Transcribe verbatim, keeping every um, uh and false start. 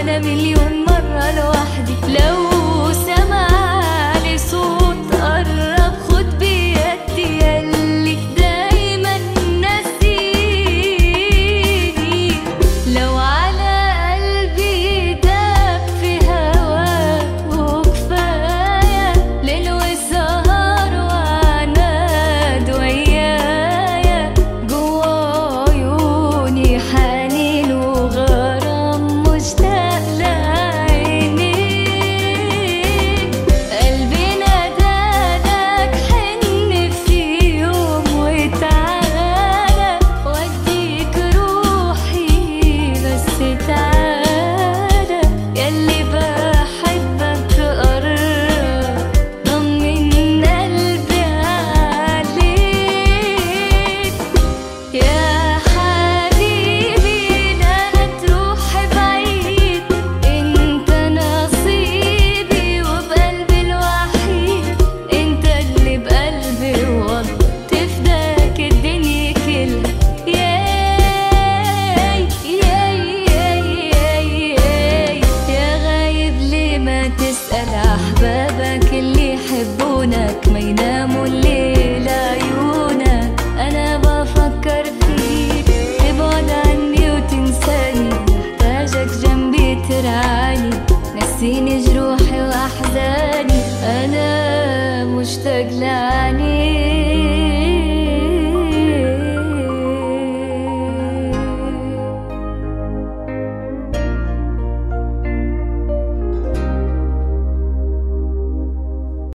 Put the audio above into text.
وانا مليون مرة لوحدي. لو سمع لي صوت قرب خد بيدي ياللي دايما ناسيني. لو على قلبي داب في هواك وكفاية ليل والسهر وعناد ويايا، جوا عيوني حنين وغرام مشتاق لعينيك. قلبي نادالك حن في يوم وتعالى واديك روحي بس تعالى، ياللي بحبك قرب طمن قلبي عليك. يا حبيبي لا تروح بعيد، انت نصيبي وبقلبي الوحيد، انت اللي بقلبي والله تفداك الدنيا كلها. ياي ياي ياي ياي ياي يا غايب ليه ما تسأل أحبابك اللي يحبونك ما يناموا الليل عيونك. أنا بفكر فيك تبعد عني وتنساني، محتاجك جنبي ترعاني، نسيني جروحي وأحزاني، أنا مشتاق لعنيك.